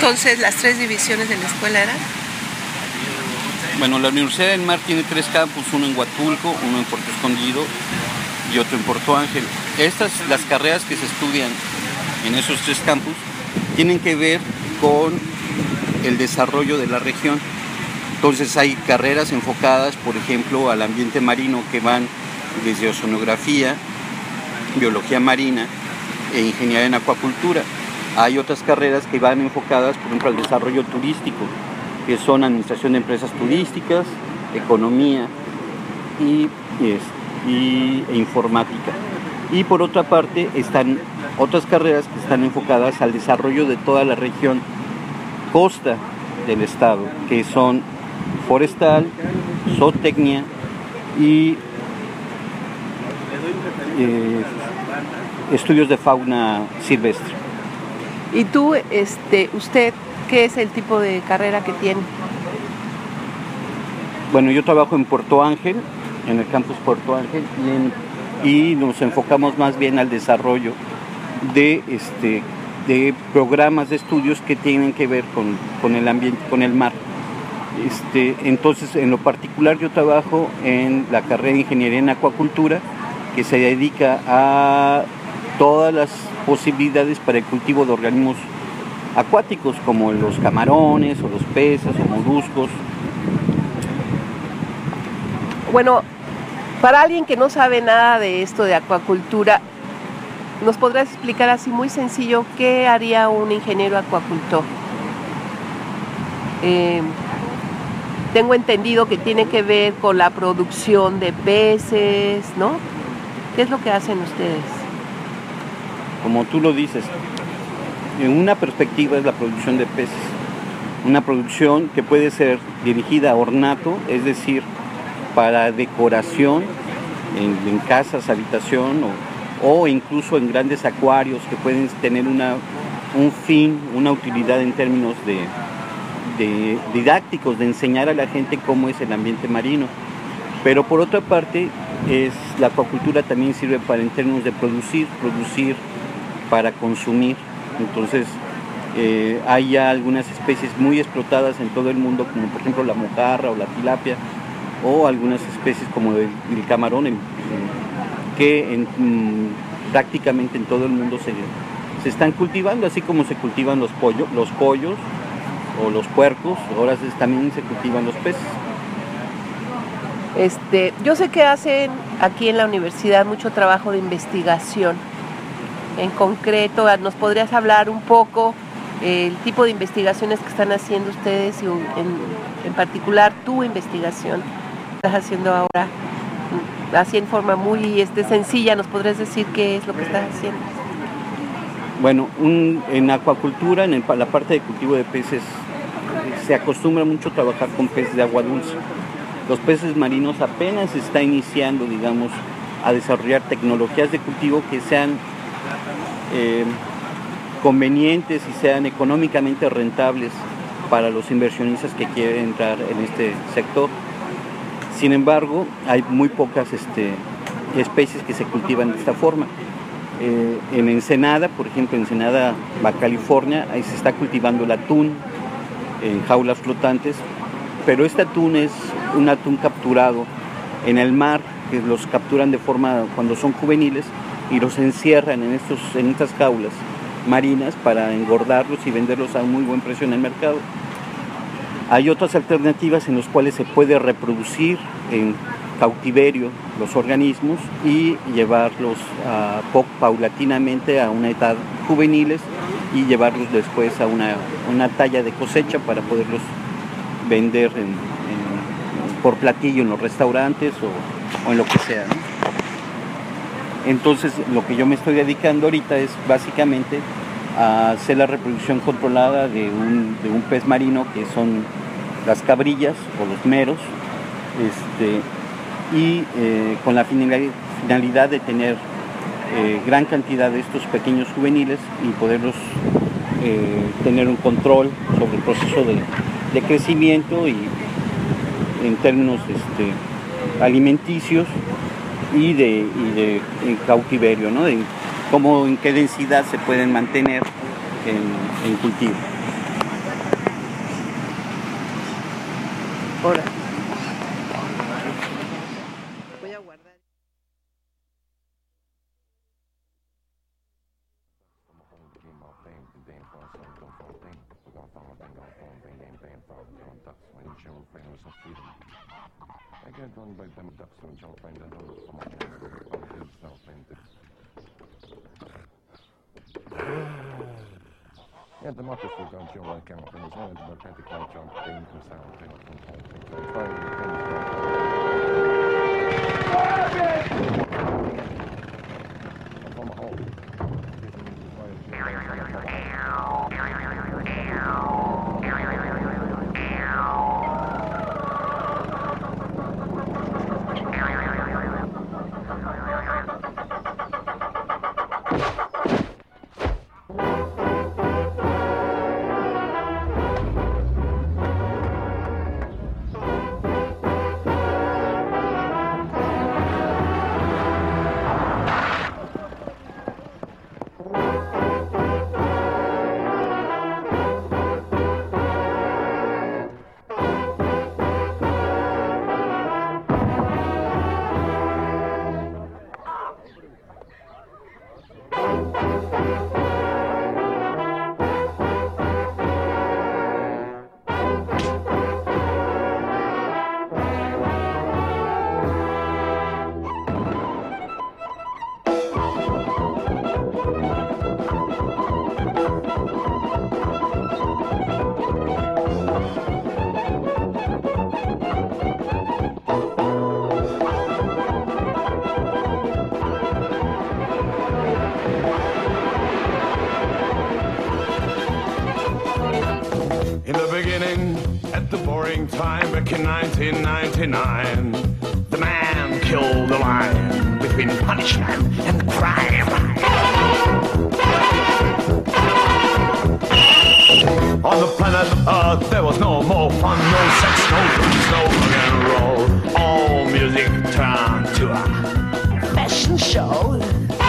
entonces las 3 divisiones de la escuela eran? Bueno, la Universidad del Mar tiene 3 campus, uno en Huatulco, uno en Puerto Escondido y otro en Porto Ángel. Las carreras que se estudian en esos 3 campus tienen que ver con el desarrollo de la región. Entonces hay carreras enfocadas, por ejemplo, al ambiente marino que van desde oceanografía, biología marina e ingeniería en acuacultura. Hay otras carreras que van enfocadas, por ejemplo, al desarrollo turístico, que son administración de empresas turísticas, economía e informática. Y por otra parte están otras carreras que están enfocadas al desarrollo de toda la región costa del estado, que son forestal, zootecnia y estudios de fauna silvestre. ¿Y tú, usted, qué es el tipo de carrera que tiene? Bueno, yo trabajo en Puerto Ángel, en el campus Puerto Ángel, y nos enfocamos más bien al desarrollo de programas de estudios que tienen que ver con el ambiente, con el mar. Entonces, en lo particular, yo trabajo en la carrera de Ingeniería en Acuacultura, que se dedica a todas las posibilidades para el cultivo de organismos acuáticos, como los camarones, o los peces, o moluscos. Bueno, para alguien que no sabe nada de esto de acuacultura, ¿nos podrás explicar así muy sencillo qué haría un ingeniero acuacultor? Tengo entendido que tiene que ver con la producción de peces, ¿no? ¿Qué es lo que hacen ustedes? Como tú lo dices, en una perspectiva es la producción de peces. Una producción que puede ser dirigida a ornato, es decir, para decoración en casas, habitación o incluso en grandes acuarios que pueden tener un fin, una utilidad en términos de didácticos, de enseñar a la gente cómo es el ambiente marino. Pero por otra parte, la acuacultura también sirve en términos de producir para consumir. Entonces, hay ya algunas especies muy explotadas en todo el mundo, como por ejemplo la mojarra o la tilapia, o algunas especies como el camarón, que prácticamente en todo el mundo se están cultivando, así como se cultivan los pollos o los puercos, ahora también se cultivan los peces. Yo sé que hacen aquí en la universidad mucho trabajo de investigación. En concreto, ¿nos podrías hablar un poco el tipo de investigaciones que están haciendo ustedes y en particular tu investigación que estás haciendo ahora? Así en forma muy sencilla, ¿nos podrías decir qué es lo que estás haciendo? Bueno, en acuacultura, la parte de cultivo de peces, se acostumbra mucho a trabajar con peces de agua dulce. Los peces marinos apenas se está iniciando, digamos, a desarrollar tecnologías de cultivo que sean convenientes y sean económicamente rentables para los inversionistas que quieren entrar en este sector. Sin embargo, hay muy pocas especies que se cultivan de esta forma. En Ensenada, por ejemplo, Ensenada, Baja California, ahí se está cultivando el atún en jaulas flotantes, pero este atún es un atún capturado en el mar, que los capturan de forma cuando son juveniles y los encierran en estas jaulas marinas para engordarlos y venderlos a un muy buen precio en el mercado. Hay otras alternativas en las cuales se puede reproducir en cautiverio los organismos y llevarlos paulatinamente a una edad juveniles y llevarlos después a una talla de cosecha para poderlos vender por platillo en los restaurantes o en lo que sea, ¿no? Entonces, lo que yo me estoy dedicando ahorita es básicamente a hacer la reproducción controlada de un pez marino, que son las cabrillas o los meros, con la finalidad de tener gran cantidad de estos pequeños juveniles y poderlos tener un control sobre el proceso de crecimiento y en términos alimenticios y de cautiverio, ¿no? En qué densidad se pueden mantener en cultivo. Inte måste stå och köra kanske, men så är det bara Peter Clarkson, det är intressant. Time back in 1999, the man killed the line between punishment and crime. On the planet Earth there was no more fun, no sex, no drugs, no rock and roll. All music turned to a fashion show.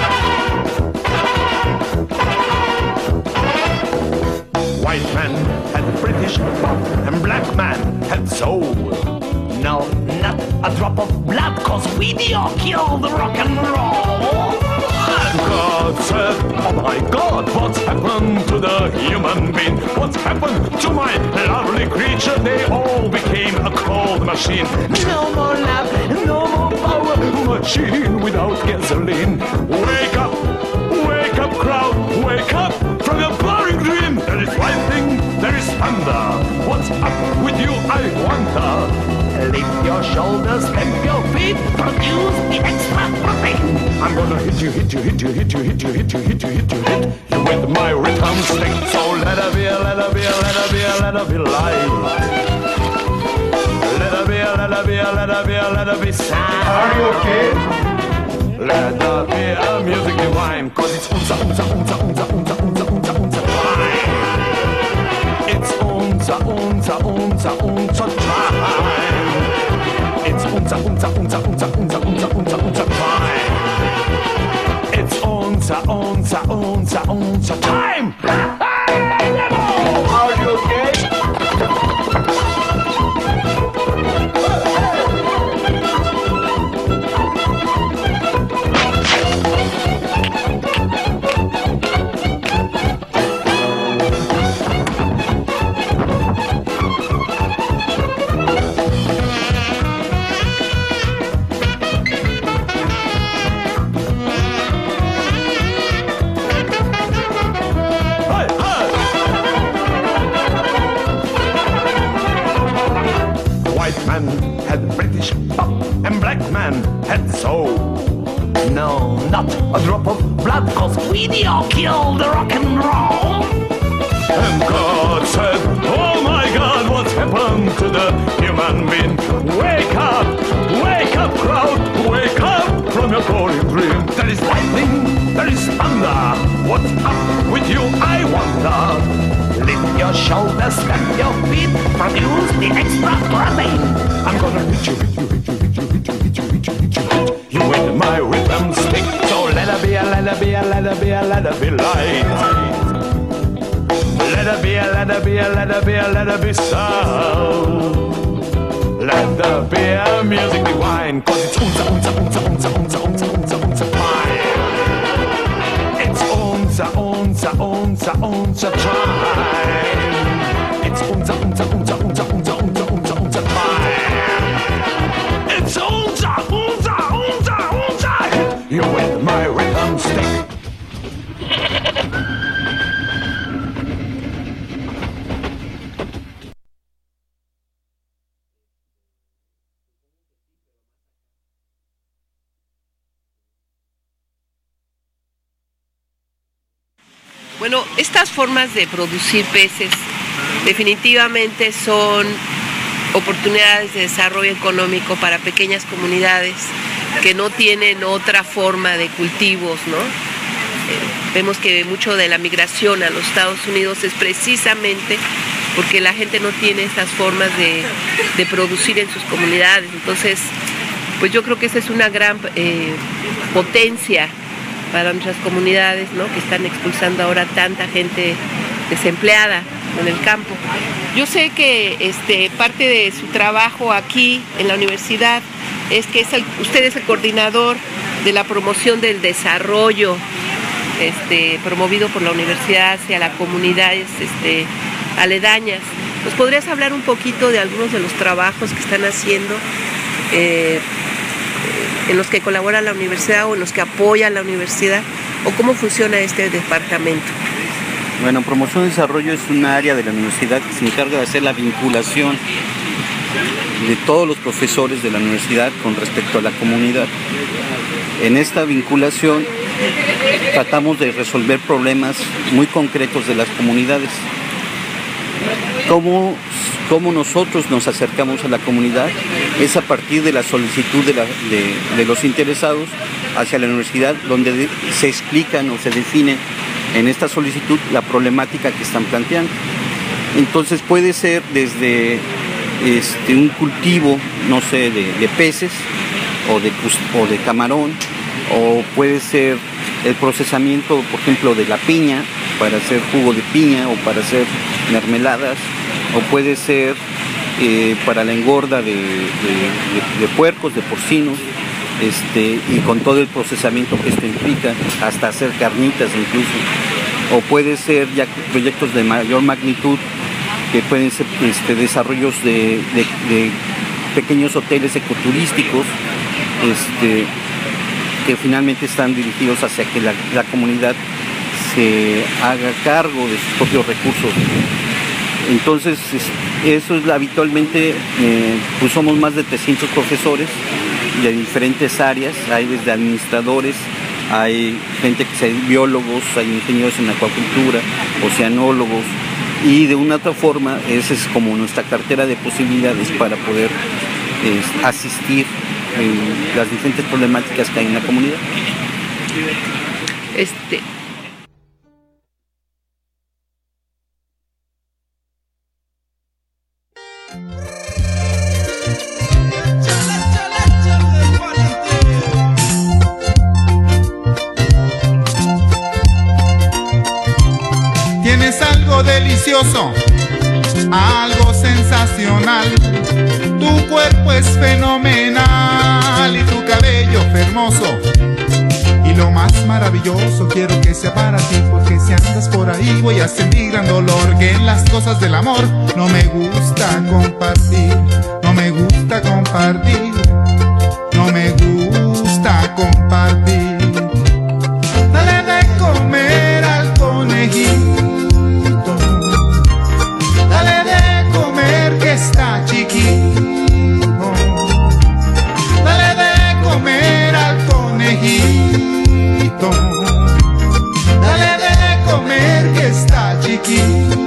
White man had British pop and black man had soul. No, not a drop of blood, cause we all killed the rock and roll. And God said, oh my God, what's happened to the human being? What's happened to my lovely creature? They all became a cold machine. No more love, no more power, machine without gasoline. Wake up crowd, wake up from your boring dream. There is lightning, there is thunder. What's up with you, I wonder? Lift your shoulders, stamp your feet, produce the extra protein. I'm gonna hit you with my rhythm stick. So let her be light. Let her be sound. Are you okay? Let her be a music divine, cause it's unser time. It's unser time. It's unser time. Are you okay? Had British pop and black man had soul. No, not a drop of blood, cause we all killed the rock and roll. And God said, oh my God, what's happened to the human being? Wake up crowd, wake up from your boring dream. There is lightning, there is thunder. What's up with you, I wonder? Lift your shoulders, stamp your feet, produce the extra protein. I'm gonna hit you with my rhythm stick. So let her be light. Let her be sound. Let there be a music divine, cause it's unser time. It's unser time. It's unser time. It's Bueno, estas formas de producir peces definitivamente son oportunidades de desarrollo económico para pequeñas comunidades que no tienen otra forma de cultivos, ¿no? Vemos que mucho de la migración a los Estados Unidos es precisamente porque la gente no tiene estas formas de producir en sus comunidades. Entonces, pues yo creo que esa es una gran potencia para nuestras comunidades, ¿no? Que están expulsando ahora tanta gente desempleada en el campo. Yo sé que parte de su trabajo aquí en la universidad es que usted es el coordinador de la promoción del desarrollo promovido por la universidad hacia las comunidades aledañas. ¿Nos podrías hablar un poquito de algunos de los trabajos que están haciendo en los que colabora la universidad o en los que apoya la universidad, o cómo funciona este departamento? Bueno, promoción y desarrollo es un área de la universidad que se encarga de hacer la vinculación de todos los profesores de la universidad con respecto a la comunidad. En esta vinculación tratamos de resolver problemas muy concretos de las comunidades. ¿Cómo nosotros nos acercamos a la comunidad? Es a partir de la solicitud de los interesados hacia la universidad, donde se explican o se define en esta solicitud la problemática que están planteando. Entonces puede ser desde un cultivo, no sé, de peces o de camarón, o puede ser el procesamiento, por ejemplo, de la piña para hacer jugo de piña o para hacer mermeladas, o puede ser para la engorda de puercos, de porcinos, y con todo el procesamiento que esto implica, hasta hacer carnitas incluso. O puede ser ya proyectos de mayor magnitud, que pueden ser desarrollos de pequeños hoteles ecoturísticos, que finalmente están dirigidos hacia que la comunidad se haga cargo de sus propios recursos. Entonces, eso es habitualmente, pues somos más de 300 profesores de diferentes áreas, hay desde administradores, hay gente que hay biólogos, hay ingenieros en acuacultura, oceanólogos, y de una otra forma esa es como nuestra cartera de posibilidades para poder asistir en las diferentes problemáticas que hay en la comunidad. Tienes algo delicioso, algo sensacional. Tu cuerpo es fenomenal y tu cabello hermoso. Y lo más maravilloso quiero que sea para ti, porque si andas por ahí voy a sentir gran dolor. Que en las cosas del amor no me gusta compartir, no me gusta compartir, no me gusta compartir. Dale de comer al conejito, dale de comer que está chiquito, dale de comer al conejito, dale de comer que está chiquito.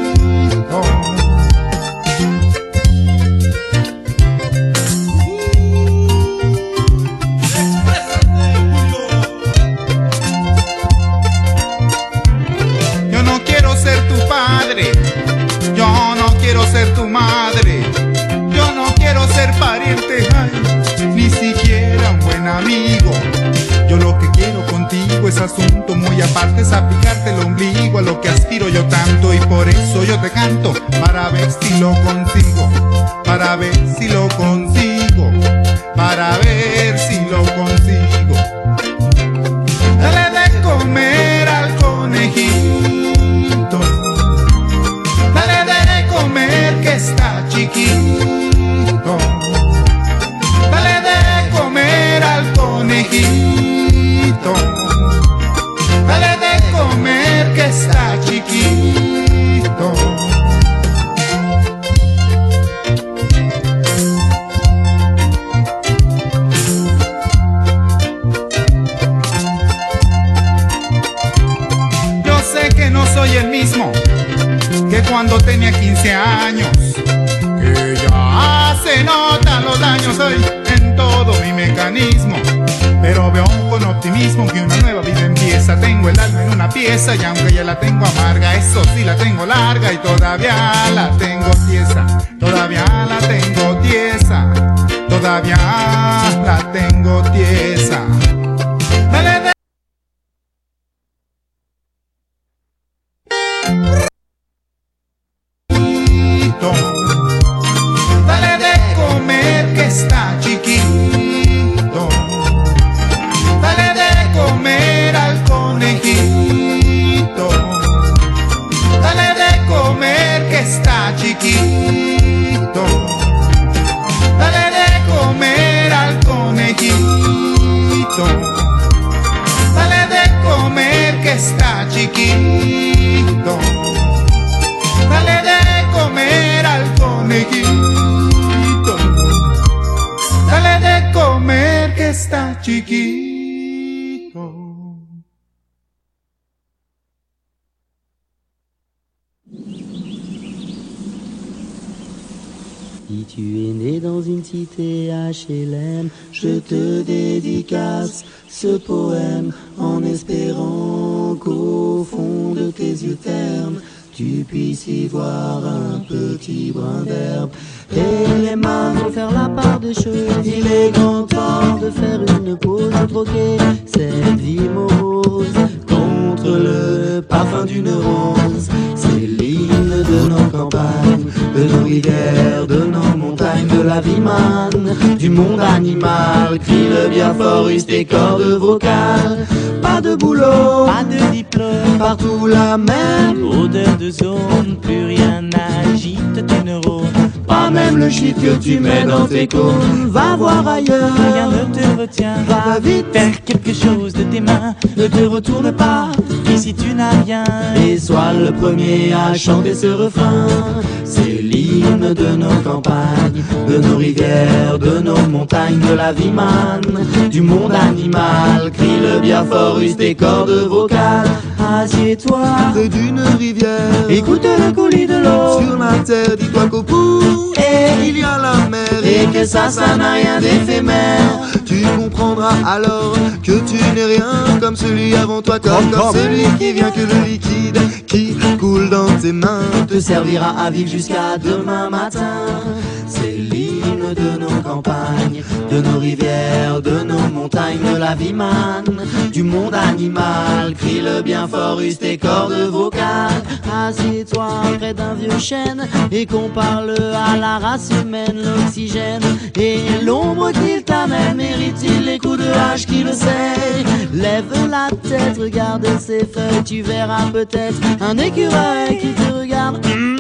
Yo no quiero ser tu padre, yo no quiero ser tu madre, yo no quiero ser pariente, ay, ni siquiera un buen amigo. Yo lo que quiero contigo es asunto muy aparte, es aplicarte el ombligo a lo que aspiro yo tanto. Y por eso yo te canto, para ver si lo consigo, para ver si lo consigo, para ver si lo consigo. Dale de comer al conejito, dale de comer que está chiquito, dale de comer al conejito, dale de comer que está chiquito. cuando tenía 15 años. Que ya se notan los daños hoy en todo mi mecanismo. Pero veo con optimismo que una nueva vida empieza. Tengo el alma en una pieza y aunque ya la tengo amarga, eso sí la tengo larga y todavía la tengo tiesa. Todavía la tengo tiesa. Todavía la tengo tiesa. Dale de dale de comer que está chiquito. Dale de comer al conejito. Dale de comer que está chiquito. Dale de comer al conejito. Dale de comer que está chiquito. Dale de comer al conejito. Dale de comer que está chiquito. Si tu es né dans une cité HLM, je te dédicace ce poème en espérant qu'au fond de tes yeux ternes, tu puisses y voir un petit brin d'herbe. Et les mains vont faire la part des choses. Il est grand temps de faire une pause, de troquer cette vie morose contre le parfum d'une rose. C'est l'hymne de nos campagnes, de nos rivières, de nos montagnes, de la vie manne, du monde animal. Crie le bien fort, use tes cordes vocales. Pas de boulot, pas de diplôme, partout la même odeur de zone, plus rien n'agite tes neurones. Pas même le chiffre que tu mets dans tes cônes. Va voir ailleurs, Rien ne te retient, va vite, faire quelque chose de tes mains. ne te retourne pas Ici tu n'as rien, et sois le premier à chanter ce refrain. C'est l'hymne de nos campagnes, de nos rivières, de nos montagnes, de la vie manne, du monde animal. Crie le bien fort, use tes cordes vocales. Assieds-toi près d'une rivière, écoute le coulis de l'eau. Sur la terre, dis-toi qu'au bout, et il y a la mer, et que ça n'a rien d'éphémère. Tu comprendras alors que tu n'es rien comme celui avant toi, comme celui qui vient, que le liquide qui coule dans tes mains te servira à vivre jusqu'à demain matin. C'est l'hymne de nos campagnes, de nos rivières, de nos montagnes, de la vie manne, du monde animal. Crie le bien fort, use tes cordes vocales. Assieds-toi près d'un vieux chêne et qu'on parle à la race humaine. L'oxygène et l'ombre qu'il t'amène, mérite-t-il les coups de hache qui le sait? Lève la tête, regarde ses feuilles, tu verras peut-être un écureuil qui te regarde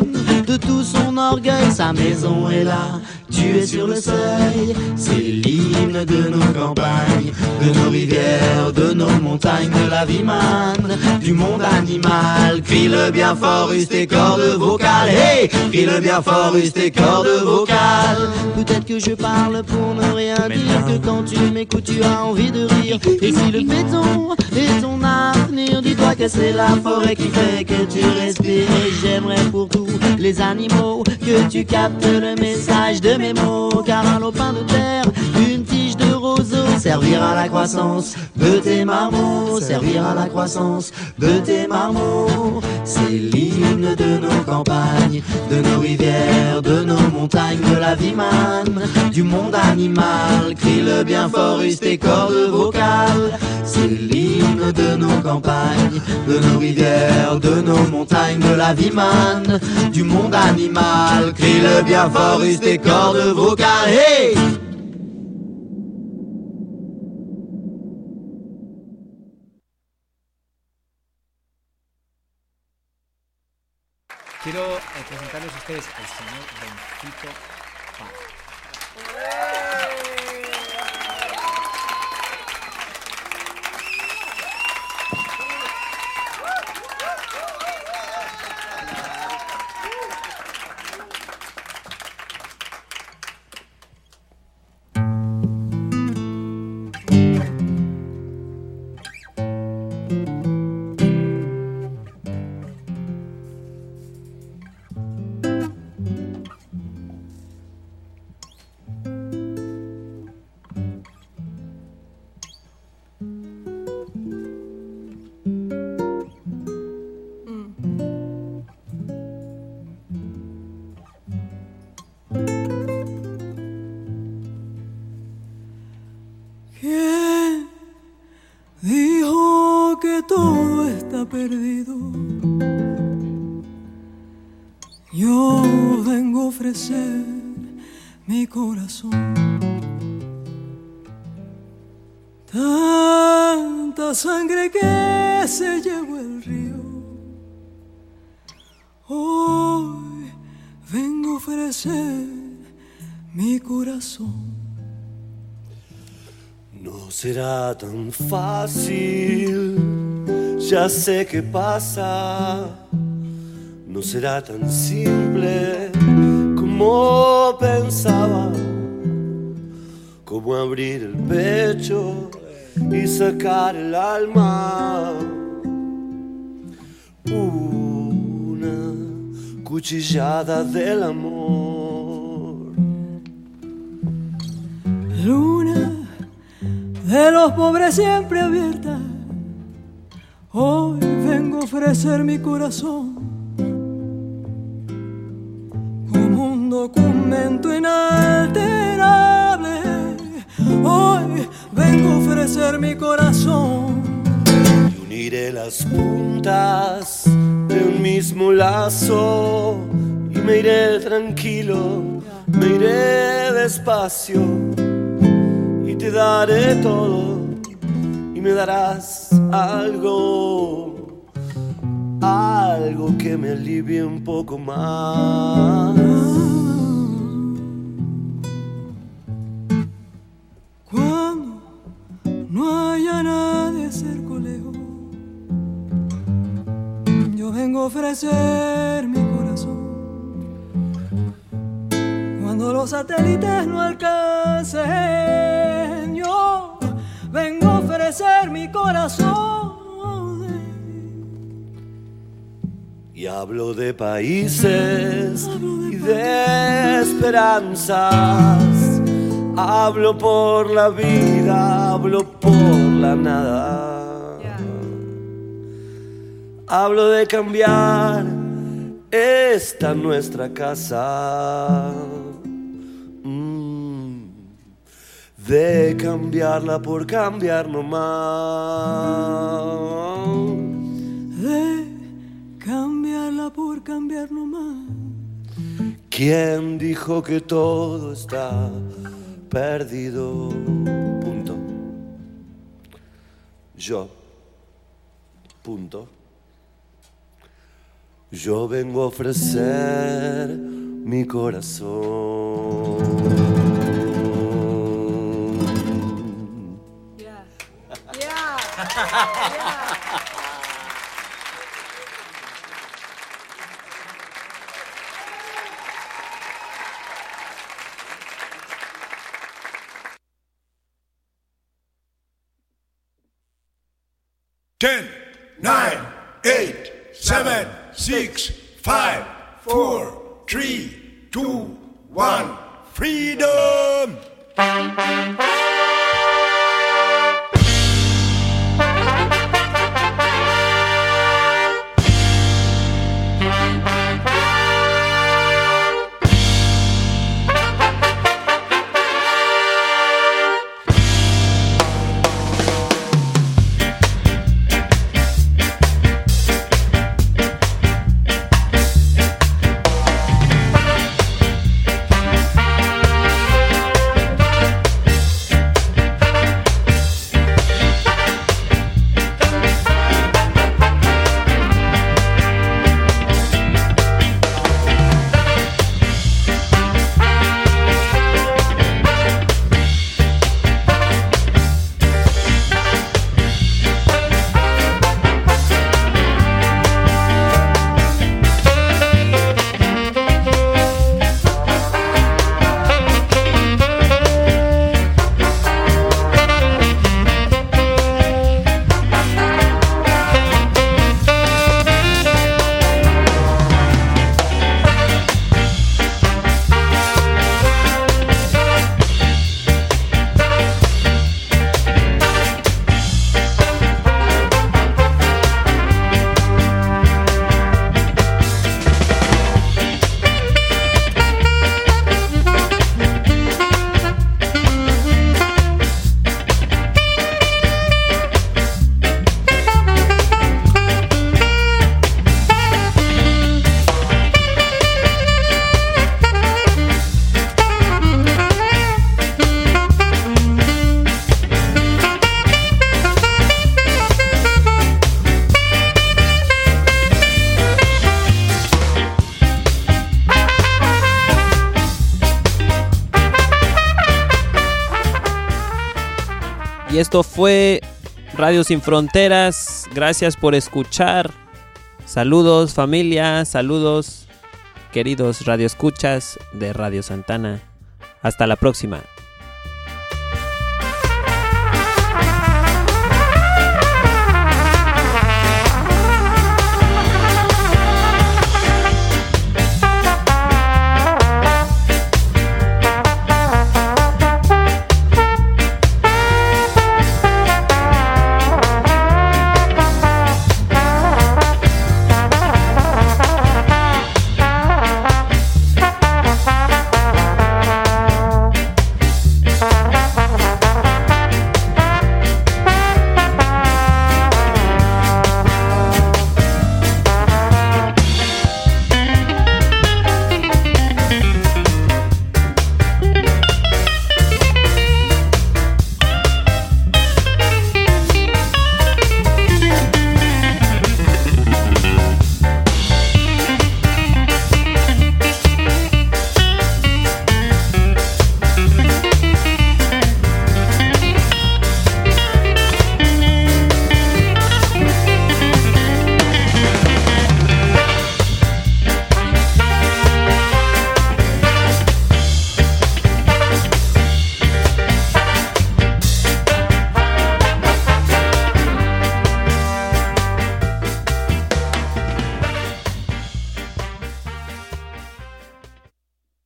de tout son orgueil. Sa maison est là, tu es sur le seuil. C'est l'hymne de nos campagnes, de nos rivières, de nos montagnes, de la vie manne, du monde animal. Crie le bien fort, use tes cordes vocales. Hey, crie le bien fort, use tes cordes vocales. Peut-être que je parle pour ne rien dire, que quand tu m'écoutes tu as envie de rire. Et si le béton est ton avenir, dis-toi que c'est la forêt qui fait que tu respires. Et j'aimerais pour tous les animaux que tu captes le message de mes mots. Car un lopin de terre, une tige de roseau, servir à la croissance de tes marmots, servir à la croissance de tes marmots. C'est l'hymne de nos campagnes, de nos rivières, de nos montagnes, de la vie manne, du monde animal. Crie le bien fort, use tes cordes vocales. C'est l'hymne de nos campagnes, de nos rivières, de nos montagnes, de la vie manne, du monde animal. Crie le bien fort, use tes cordes vocales. Hey! Quiero presentarles a ustedes al señor Benito Paz. ¿Quién dijo que todo está perdido? Yo vengo a ofrecer mi corazón. Tanta sangre que se llevó el río. Hoy vengo a ofrecer mi corazón. No será tan fácil, ya sé qué pasa. No será tan simple como pensaba, como abrir el pecho y sacar el alma. Una cuchillada del amor. Luna de los pobres siempre abierta, hoy vengo a ofrecer mi corazón como un documento inalterable. Hoy vengo a ofrecer mi corazón y uniré las puntas de un mismo lazo y me iré tranquilo, me iré despacio y te daré todo y me darás algo, algo que me alivie un poco más. Cuando no haya nadie cerca o lejos, yo vengo a ofrecer mi corazón. Cuando los satélites no alcancen, yo vengo a ofrecer mi corazón. Y hablo de países y de esperanzas. Hablo por la vida, hablo por la nada. Hablo de cambiar esta nuestra casa. De cambiarla por cambiar nomás. De cambiarla por cambiar nomás. ¿Quién dijo que todo está perdido? Punto. Yo. Punto. Yo vengo a ofrecer mi corazón. Ten, 9, 8, 7, 6, 5, 4, 3, 2, 1, freedom! Y esto fue Radio Sin Fronteras. Gracias por escuchar. Saludos familia, saludos queridos radioescuchas de Radio Santana. Hasta la próxima.